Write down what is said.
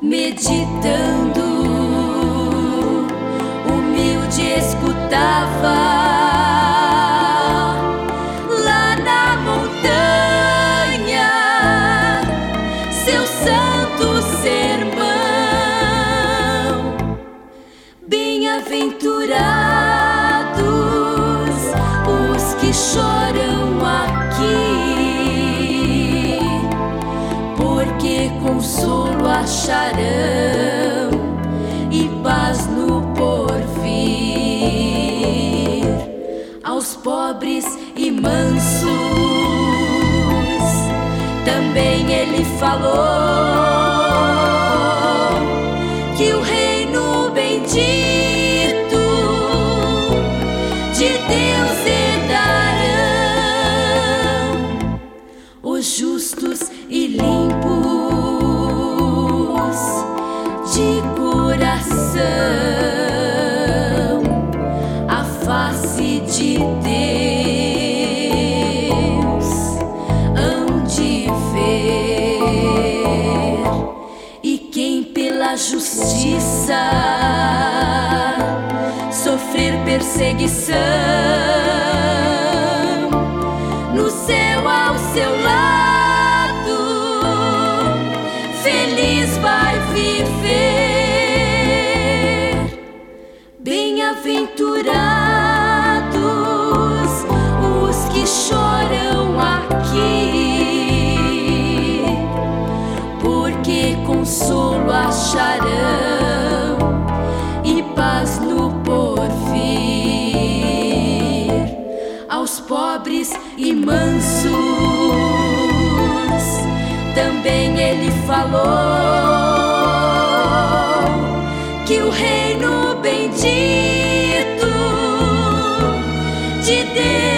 meditando, humilde escutava lá na montanha seu santo sermão. Bem-aventurados os que choram aqui, porque consolo acharão e paz no porvir. Aos pobres e mansos também ele falou que o reino bendito de Deus herdarão os justos e limpos de coração, a face de Deus hão de ver. E quem pela justiça sofrer perseguição, no céu ao seu lado feliz vai viver. Bem-aventurados os que choram aqui, porque consolo acharão e paz no porvir. Aos pobres e mansos também ele falou que o reino bendito de Deus